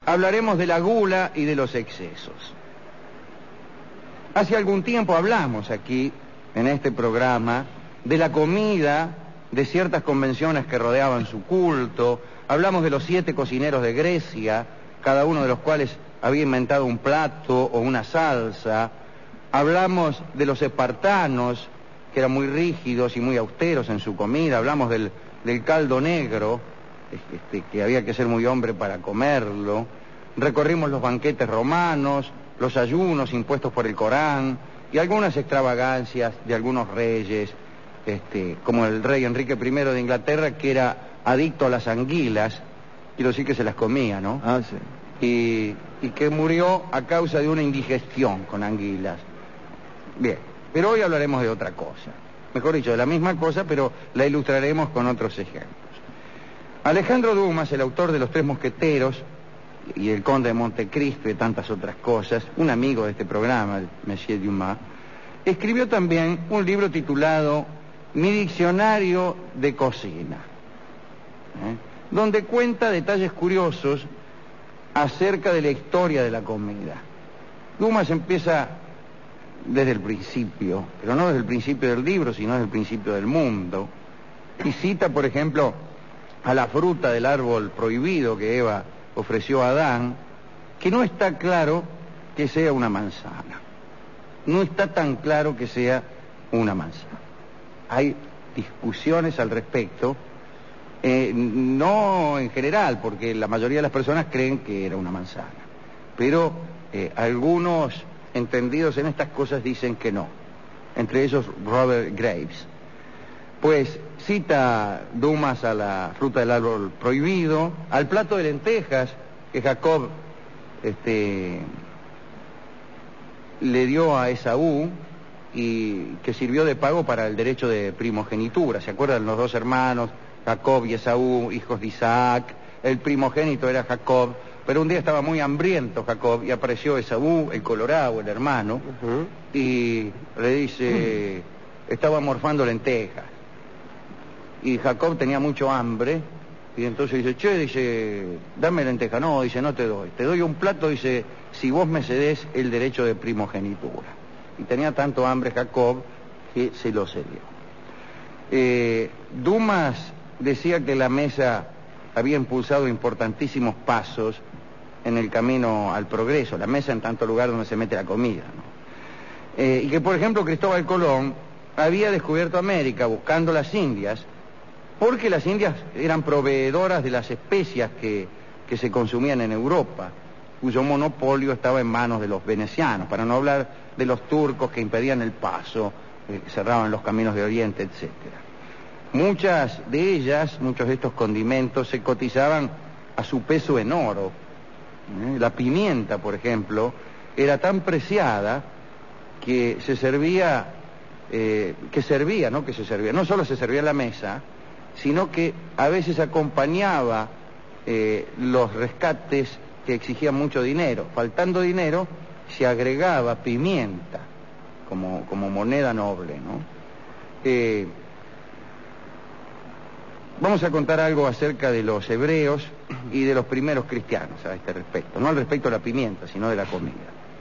Hablaremos de la gula y de los excesos. Hace algún tiempo hablamos aquí, en este programa, de la comida, de ciertas convenciones que rodeaban su culto. Hablamos de los 7 cocineros de Grecia, cada uno de los cuales había inventado un plato o una salsa. Hablamos de los espartanos, que eran muy rígidos y muy austeros en su comida. Hablamos del caldo negro, que había que ser muy hombre para comerlo. Recorrimos los banquetes romanos, los ayunos impuestos por el Corán y algunas extravagancias de algunos reyes, como el rey Enrique I de Inglaterra, que era adicto a las anguilas, quiero decir que se las comía, ¿no? Ah, sí. Y que murió a causa de una indigestión con anguilas. Bien, pero hoy hablaremos de otra cosa. Mejor dicho, de la misma cosa, pero la ilustraremos con otros ejemplos. Alejandro Dumas, el autor de Los Tres Mosqueteros y El Conde de Montecristo y tantas otras cosas, un amigo de este programa, el Monsieur Dumas, escribió también un libro titulado Mi Diccionario de Cocina, donde cuenta detalles curiosos acerca de la historia de la comida. Dumas empieza desde el principio, pero no desde el principio del libro, sino desde el principio del mundo, y cita, por ejemplo, a la fruta del árbol prohibido que Eva ofreció a Adán, que no está claro que sea una manzana. No está tan claro que sea una manzana. Hay discusiones al respecto, no en general, porque la mayoría de las personas creen que era una manzana, pero algunos entendidos en estas cosas dicen que no, entre ellos Robert Graves. Pues cita Dumas a la fruta del árbol prohibido, al plato de lentejas que Jacob le dio a Esaú y que sirvió de pago para el derecho de primogenitura. ¿Se acuerdan? Los dos hermanos, Jacob y Esaú, hijos de Isaac. El primogénito era Jacob, pero un día estaba muy hambriento Jacob y apareció Esaú, el colorado, el hermano, y le dice, estaba morfando lentejas. Y Jacob tenía mucho hambre, y entonces dice, dame lenteja. No, dice, no te doy un plato, dice, si vos me cedés el derecho de primogenitura. Y tenía tanto hambre Jacob que se lo cedió. Dumas decía que la mesa había impulsado importantísimos pasos en el camino al progreso, la mesa en tanto lugar donde se mete la comida, ¿no? Y que, por ejemplo, Cristóbal Colón había descubierto América buscando las Indias, porque las Indias eran proveedoras de las especias que se consumían en Europa, cuyo monopolio estaba en manos de los venecianos, para no hablar de los turcos que impedían el paso, cerraban los caminos de Oriente, etc. Muchas de ellas, muchos de estos condimentos, se cotizaban a su peso en oro. La pimienta, por ejemplo, era tan preciada que no solo se servía en la mesa, sino que a veces acompañaba los rescates que exigían mucho dinero. Faltando dinero, se agregaba pimienta como moneda noble, ¿no? Vamos a contar algo acerca de los hebreos y de los primeros cristianos a este respecto, no al respecto de la pimienta, sino de la comida.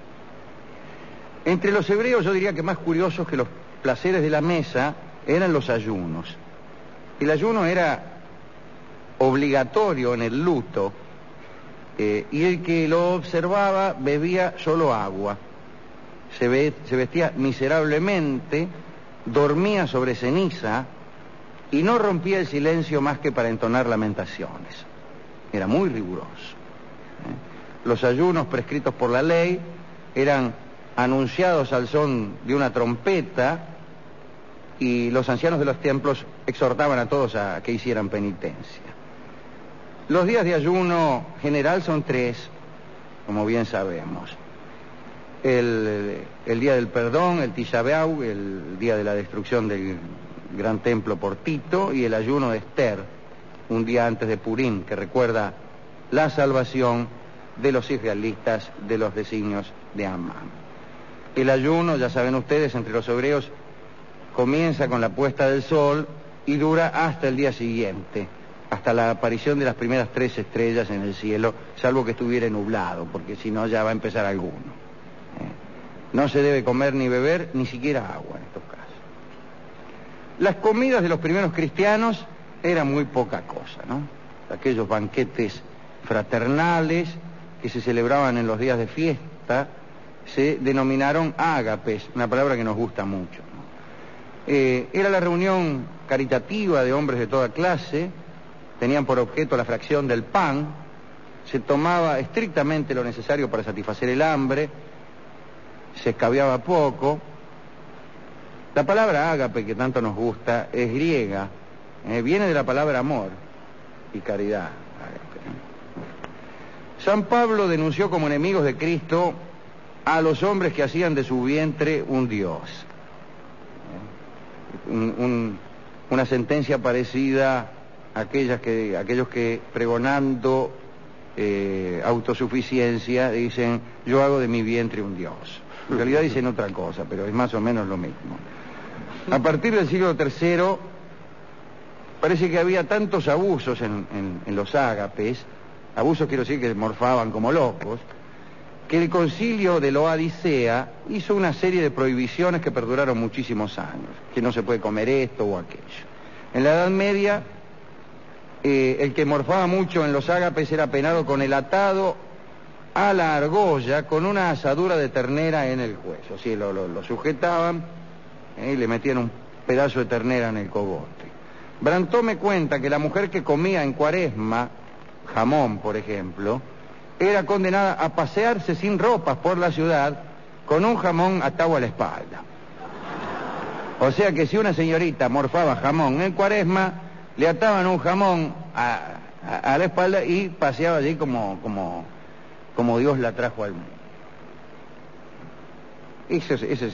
Entre los hebreos yo diría que más curiosos que los placeres de la mesa eran los ayunos. El ayuno era obligatorio en el luto, y el que lo observaba bebía solo agua, se vestía miserablemente, dormía sobre ceniza y no rompía el silencio más que para entonar lamentaciones. Era muy riguroso. Los ayunos prescritos por la ley eran anunciados al son de una trompeta, y los ancianos de los templos exhortaban a todos a que hicieran penitencia. Los días de ayuno general son 3, como bien sabemos. El día del perdón, el Tisha B'Av, el día de la destrucción del gran templo por Tito, y el ayuno de Esther, un día antes de Purim, que recuerda la salvación de los israelitas de los designios de Amán. El ayuno, ya saben ustedes, entre los hebreos comienza con la puesta del sol y dura hasta el día siguiente. hasta la aparición de las primeras 3 estrellas en el cielo, salvo que estuviera nublado, porque si no ya va a empezar alguno. No se debe comer ni beber, ni siquiera agua en estos casos. Las comidas de los primeros cristianos eran muy poca cosa, ¿no? Aquellos banquetes fraternales que se celebraban en los días de fiesta se denominaron ágapes, una palabra que nos gusta mucho, ¿no? Era la reunión caritativa de hombres de toda clase, tenían por objeto la fracción del pan, se tomaba estrictamente lo necesario para satisfacer el hambre, se escabiaba poco. La palabra ágape, que tanto nos gusta, es griega, viene de la palabra amor y caridad. Ágape. San Pablo denunció como enemigos de Cristo a los hombres que hacían de su vientre un dios. Una sentencia parecida a aquellos que pregonando autosuficiencia dicen: yo hago de mi vientre un dios. En realidad dicen otra cosa, pero es más o menos lo mismo. A partir del siglo III parece que había tantos abusos en los ágapes, abusos quiero decir que morfaban como locos, que el concilio de Laodicea hizo una serie de prohibiciones que perduraron muchísimos años, que no se puede comer esto o aquello. En la Edad Media, el que morfaba mucho en los ágapes era penado con el atado a la argolla con una asadura de ternera en el cuello. Así lo sujetaban y le metían un pedazo de ternera en el cogote. Brantó me cuenta que la mujer que comía en Cuaresma jamón, por ejemplo, era condenada a pasearse sin ropas por la ciudad con un jamón atado a la espalda. O sea que si una señorita morfaba jamón en Cuaresma, le ataban un jamón a la espalda y paseaba allí como Dios la trajo al mundo. Esos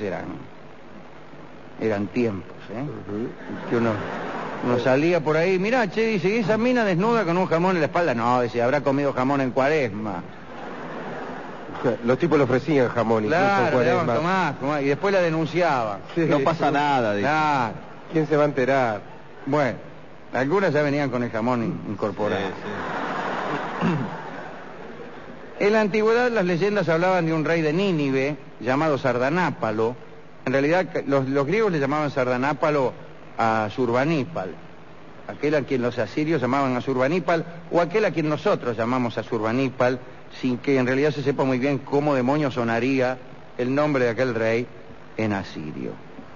eran tiempos, que uno salía por ahí, mirá, che, dice, esa mina desnuda con un jamón en la espalda. No, dice, habrá comido jamón en Cuaresma. Los tipos le ofrecían jamón, claro, incluso en Cuaresma. Tomás, y después la denunciaban. Sí, no pasa nada, dice. Claro. ¿Quién se va a enterar? Bueno, algunas ya venían con el jamón incorporado. Sí. En la antigüedad las leyendas hablaban de un rey de Nínive llamado Sardanápalo. En realidad los griegos le llamaban Sardanápalo a Surbanípal, aquel a quien los asirios llamaban Asurbanípal, o aquel a quien nosotros llamamos Asurbanípal, sin que en realidad se sepa muy bien cómo demonios sonaría el nombre de aquel rey en asirio.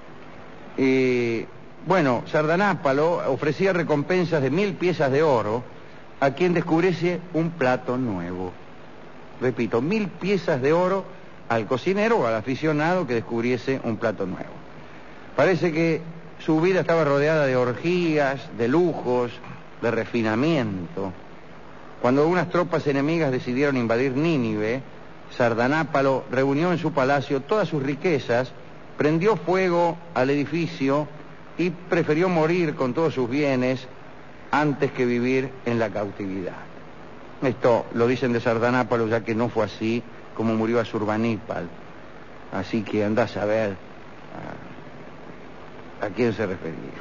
Bueno, Sardanápalo ofrecía recompensas de 1000 piezas de oro a quien descubriese un plato nuevo. Repito, 1000 piezas de oro al cocinero o al aficionado que descubriese un plato nuevo. Parece que su vida estaba rodeada de orgías, de lujos, de refinamiento. Cuando unas tropas enemigas decidieron invadir Nínive, Sardanápalo reunió en su palacio todas sus riquezas, prendió fuego al edificio y prefirió morir con todos sus bienes antes que vivir en la cautividad. Esto lo dicen de Sardanápalo, ya que no fue así como murió Asurbanípal. Así que andá a saber a quién se refería.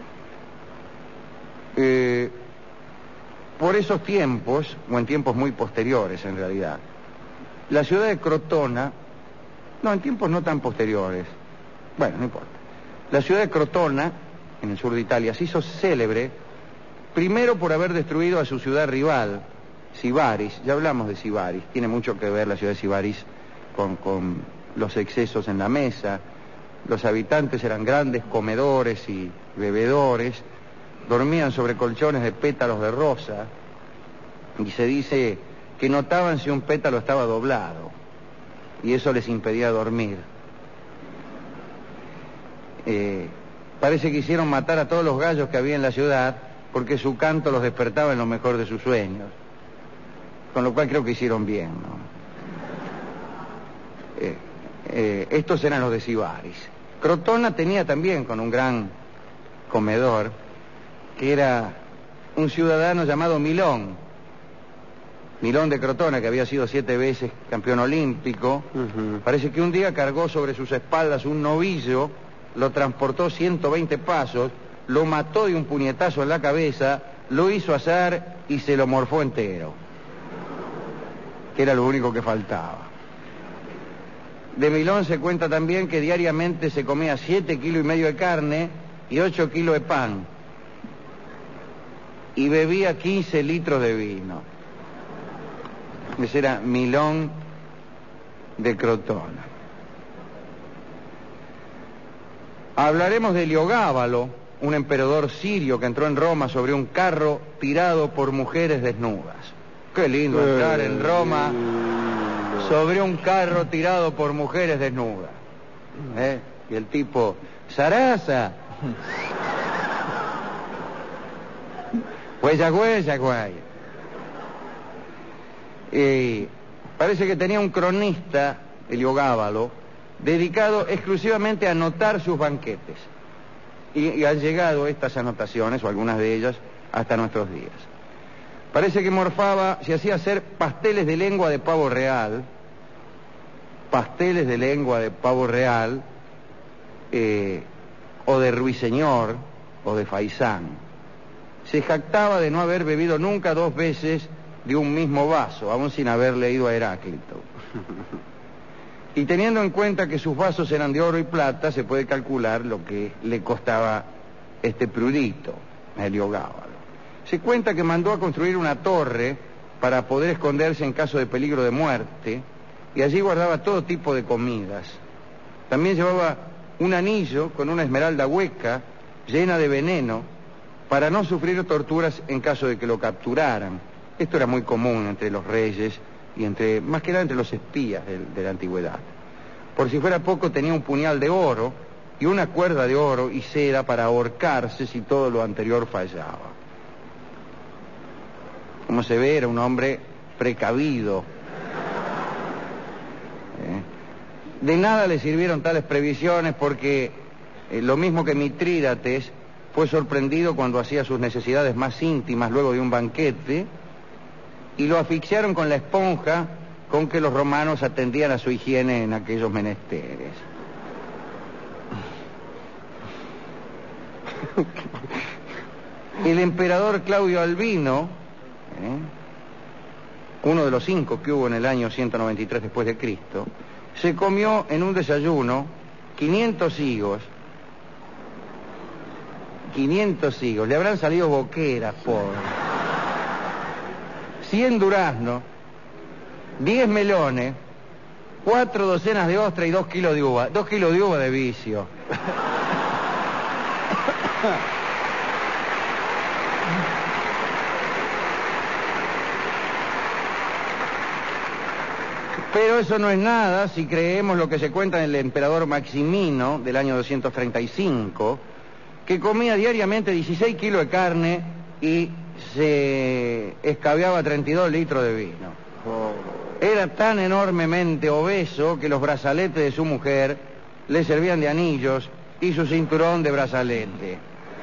Por esos tiempos, o en tiempos muy posteriores en realidad, la ciudad de Crotona, no, en tiempos no tan posteriores, bueno, no importa, la ciudad de Crotona, en el sur de Italia, se hizo célebre, primero por haber destruido a su ciudad rival, Sibaris. Ya hablamos de Sibaris, tiene mucho que ver la ciudad de Sibaris con los excesos en la mesa. Los habitantes eran grandes comedores y bebedores, dormían sobre colchones de pétalos de rosa, y se dice que notaban si un pétalo estaba doblado, y eso les impedía dormir. Parece que hicieron matar a todos los gallos que había en la ciudad, porque su canto los despertaba en lo mejor de sus sueños, con lo cual creo que hicieron bien, ¿no? Estos eran los de Sibaris. Crotona tenía también con un gran comedor, que era un ciudadano llamado Milón de Crotona, que había sido 7 veces campeón olímpico. Parece que un día cargó sobre sus espaldas un novillo, lo transportó 120 pasos, lo mató de un puñetazo en la cabeza lo hizo asar y se lo morfó entero, que era lo único que faltaba. De Milón se cuenta también que diariamente se comía 7,5 kilos de carne y 8 kilos de pan, y bebía 15 litros de vino. Ese era Milón de Crotona. Hablaremos de Heliogábalo, un emperador sirio que entró en Roma sobre un carro tirado por mujeres desnudas. Qué lindo entrar en Roma sobre un carro tirado por mujeres desnudas. Y el tipo, Sarasa. Huella, güey. Y parece que tenía un cronista, Heliogábalo, dedicado exclusivamente a anotar sus banquetes. Y han llegado estas anotaciones, o algunas de ellas, hasta nuestros días. Parece que morfaba, se hacía hacer pasteles de lengua de pavo real, o de ruiseñor, o de faisán. Se jactaba de no haber bebido nunca 2 veces de un mismo vaso, aún sin haber leído a Heráclito. Y teniendo en cuenta que sus vasos eran de oro y plata, se puede calcular lo que le costaba este prudito, Heliogábalo. Se cuenta que mandó a construir una torre para poder esconderse en caso de peligro de muerte, y allí guardaba todo tipo de comidas. También llevaba un anillo con una esmeralda hueca llena de veneno para no sufrir torturas en caso de que lo capturaran. Esto era muy común entre los reyes y más que nada entre los espías de la antigüedad. Por si fuera poco, tenía un puñal de oro y una cuerda de oro y seda para ahorcarse si todo lo anterior fallaba. Como se ve, era un hombre precavido. De nada le sirvieron tales previsiones porque lo mismo que Mitrídates fue sorprendido cuando hacía sus necesidades más íntimas luego de un banquete, y lo asfixiaron con la esponja con que los romanos atendían a su higiene en aquellos menesteres. El emperador Claudio Albino, uno de los 5 que hubo en el año 193 después de Cristo, se comió en un desayuno 500 higos. 500 higos, le habrán salido boqueras, pobre. 100 duraznos, 10 melones, 4 docenas de ostras y 2 kilos de uva. 2 kilos de uva de vicio. Pero eso no es nada si creemos lo que se cuenta en el emperador Maximino del año 235, que comía diariamente 16 kilos de carne y se escabeaba 32 litros de vino. Era tan enormemente obeso que los brazaletes de su mujer le servían de anillos y su cinturón de brazalete.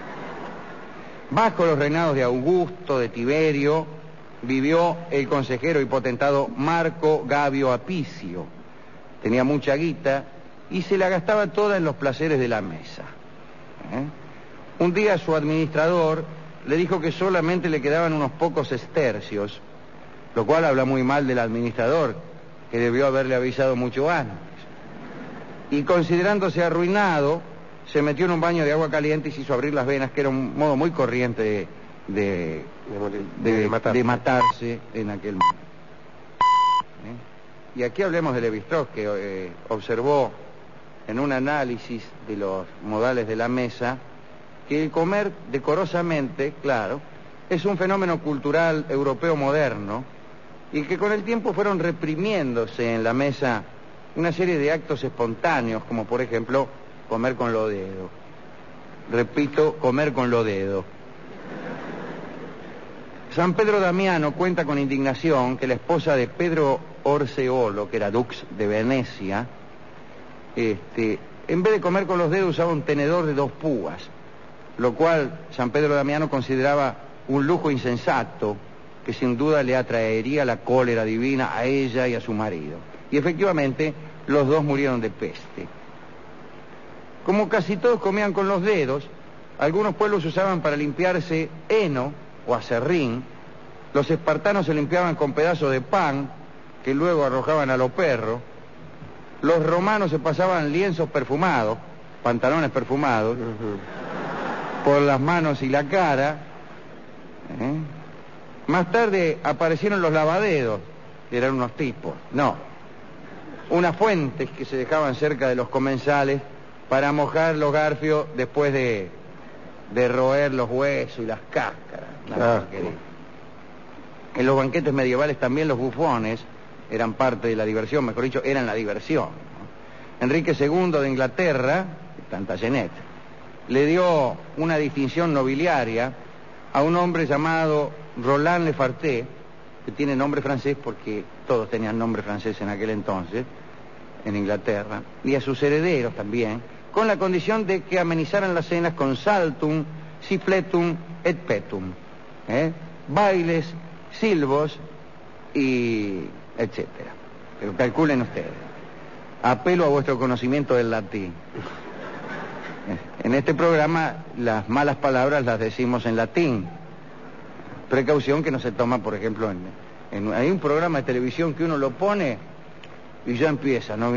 Bajo los reinados de Augusto, de Tiberio, vivió el consejero y potentado Marco Gabio Apicio. Tenía mucha guita y se la gastaba toda en los placeres de la mesa. Un día su administrador le dijo que solamente le quedaban unos pocos estercios, lo cual habla muy mal del administrador, que debió haberle avisado mucho antes. Y considerándose arruinado, se metió en un baño de agua caliente y se hizo abrir las venas, que era un modo muy corriente de matarse en aquel momento. Y aquí hablemos de Levi-Strauss, que observó en un análisis de los modales de la mesa que el comer decorosamente, claro, es un fenómeno cultural europeo moderno, y que con el tiempo fueron reprimiéndose en la mesa una serie de actos espontáneos, como por ejemplo comer con los dedos. Repito, comer con los dedos. San Pedro Damiano cuenta con indignación que la esposa de Pedro Orseolo, que era dux de Venecia, en vez de comer con los dedos usaba un tenedor de 2 púas, lo cual San Pedro Damiano consideraba un lujo insensato que sin duda le atraería la cólera divina a ella y a su marido. Y efectivamente los dos murieron de peste. Como casi todos comían con los dedos, algunos pueblos usaban para limpiarse heno o aserrín, los espartanos se limpiaban con pedazos de pan que luego arrojaban a los perros, los romanos se pasaban lienzos perfumados, pantalones perfumados, por las manos y la cara. Más tarde aparecieron los lavaderos, eran unos tipos, unas fuentes que se dejaban cerca de los comensales para mojar los garfios después de roer los huesos y las cáscaras. En los banquetes medievales también los bufones eran parte de la diversión, mejor dicho, eran la diversión, ¿no? Enrique II de Inglaterra, Plantagenet, le dio una distinción nobiliaria a un hombre llamado Roland Le Farté, que tiene nombre francés porque todos tenían nombre francés en aquel entonces, en Inglaterra, y a sus herederos también, con la condición de que amenizaran las cenas con saltum, siffletum et petum, bailes, silbos y etcétera. Pero calculen ustedes. Apelo a vuestro conocimiento del latín. En este programa las malas palabras las decimos en latín. Precaución que no se toma, por ejemplo, hay un programa de televisión que uno lo pone y ya empieza, ¿no?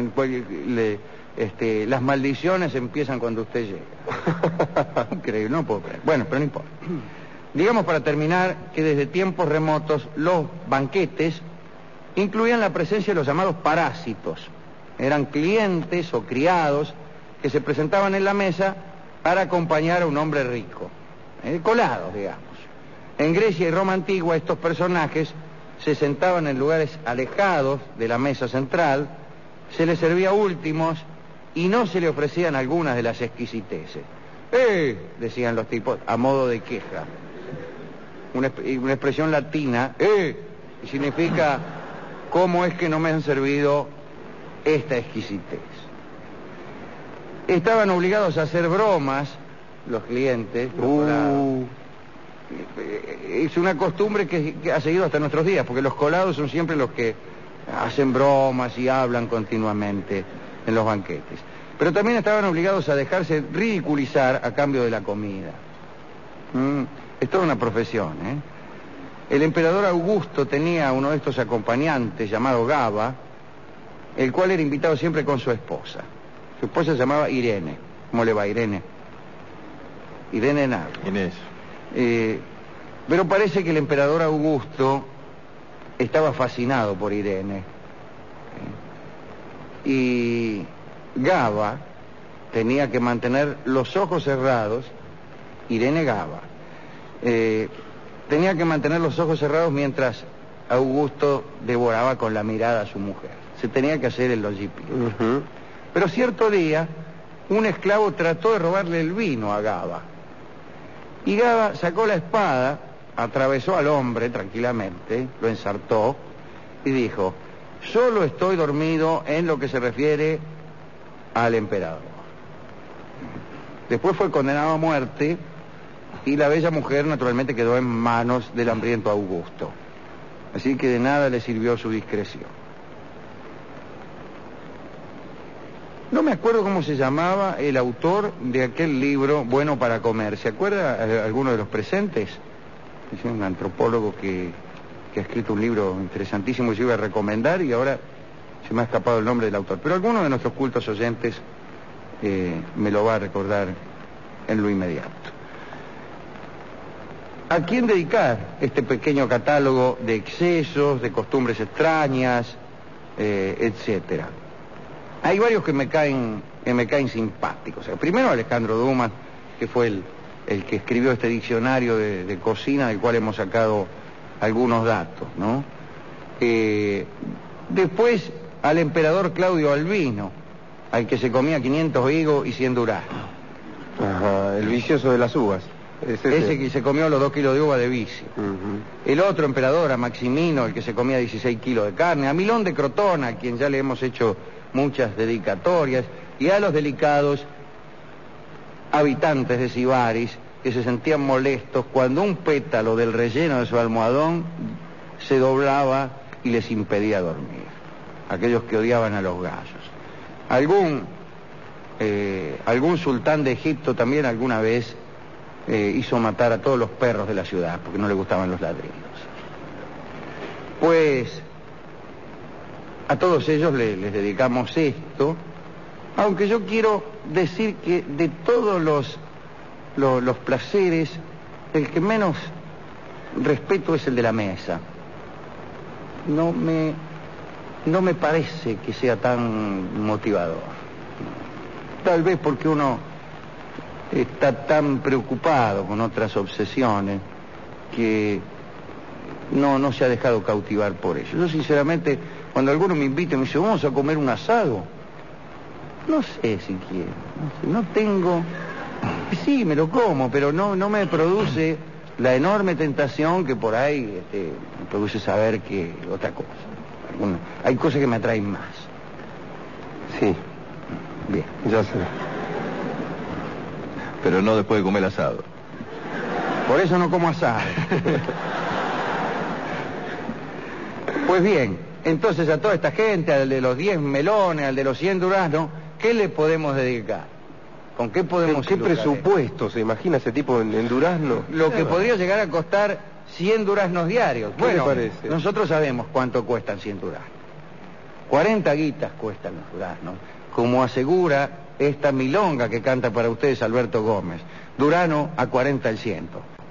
Las maldiciones empiezan cuando usted llega. Increíble, no puedo creer. Bueno, pero no importa. Digamos para terminar que desde tiempos remotos los banquetes incluían la presencia de los llamados parásitos. Eran clientes o criados que se presentaban en la mesa para acompañar a un hombre rico, colados, digamos. En Grecia y Roma antigua estos personajes se sentaban en lugares alejados de la mesa central, se les servía últimos y no se le ofrecían algunas de las exquisiteces. Decían los tipos, a modo de queja. Una expresión latina, y significa, ¿cómo es que no me han servido esta exquisitez? Estaban obligados a hacer bromas los clientes. Es una costumbre que ha seguido hasta nuestros días, porque los colados son siempre los que hacen bromas y hablan continuamente en los banquetes. Pero también estaban obligados a dejarse ridiculizar a cambio de la comida. Es toda una profesión, El emperador Augusto tenía uno de estos acompañantes llamado Gaba, el cual era invitado siempre con su esposa. Su esposa se llamaba Irene. ¿Cómo le va, Irene? Irene Nardo. Inés. Pero parece que el emperador Augusto estaba fascinado por Irene. Y Gaba tenía que mantener los ojos cerrados. Irene Gaba tenía que mantener los ojos cerrados mientras Augusto devoraba con la mirada a su mujer. Se tenía que hacer el logipio. Pero cierto día un esclavo trató de robarle el vino a Gaba. Y Gaba sacó la espada, atravesó al hombre tranquilamente, lo ensartó y dijo: solo estoy dormido en lo que se refiere al emperador. Después fue condenado a muerte y la bella mujer naturalmente quedó en manos del hambriento Augusto. Así que de nada le sirvió su discreción. No me acuerdo cómo se llamaba el autor de aquel libro Bueno para comer. ¿Se acuerda alguno de los presentes? Es un antropólogo que ha escrito un libro interesantísimo que yo iba a recomendar y ahora se me ha escapado el nombre del autor. Pero alguno de nuestros cultos oyentes me lo va a recordar en lo inmediato. ¿A quién dedicar este pequeño catálogo de excesos, de costumbres extrañas, etcétera? Hay varios que me caen simpáticos. Primero Alejandro Dumas, que fue el que escribió este diccionario de cocina, del cual hemos sacado algunos datos, ¿no? Después al emperador Claudio Albino, al que se comía 500 higos y 100 duraznos. Ajá, el vicioso de las uvas. Ese que se comió los 2 kilos de uva de vicio. El otro emperador, a Maximino, el que se comía 16 kilos de carne. A Milón de Crotona, a quien ya le hemos hecho muchas dedicatorias. Y a los delicados habitantes de Sibaris, que se sentían molestos cuando un pétalo del relleno de su almohadón se doblaba y les impedía dormir. Aquellos que odiaban a los gallos. Algún sultán de Egipto también alguna vez hizo matar a todos los perros de la ciudad porque no le gustaban los ladridos. Pues a todos ellos les dedicamos esto, aunque yo quiero decir que de todos los placeres, el que menos respeto es el de la mesa. No me parece que sea tan motivador. Tal vez porque uno está tan preocupado con otras obsesiones que no se ha dejado cautivar por eso. Yo sinceramente, cuando alguno me invita y me dice, vamos a comer un asado, no sé si quiero, no tengo... Sí, me lo como, pero no me produce la enorme tentación que por ahí me produce saber que otra cosa. Hay cosas que me atraen más. Sí. Bien. Ya sé. Pero no después de comer asado. Por eso no como asado. Pues bien, entonces a toda esta gente, al de los 10 melones, al de los 100 duraznos, ¿qué le podemos dedicar? ¿Con qué podemos ¿Qué ilustrar presupuesto se imagina ese tipo en durazno? Lo que podría llegar a costar 100 duraznos diarios. ¿Qué Bueno, le parece? nosotros sabemos cuánto cuestan 100 duraznos. 40 guitas cuestan los duraznos, como asegura esta milonga que canta para ustedes Alberto Gómez. Durano a 40 el ciento.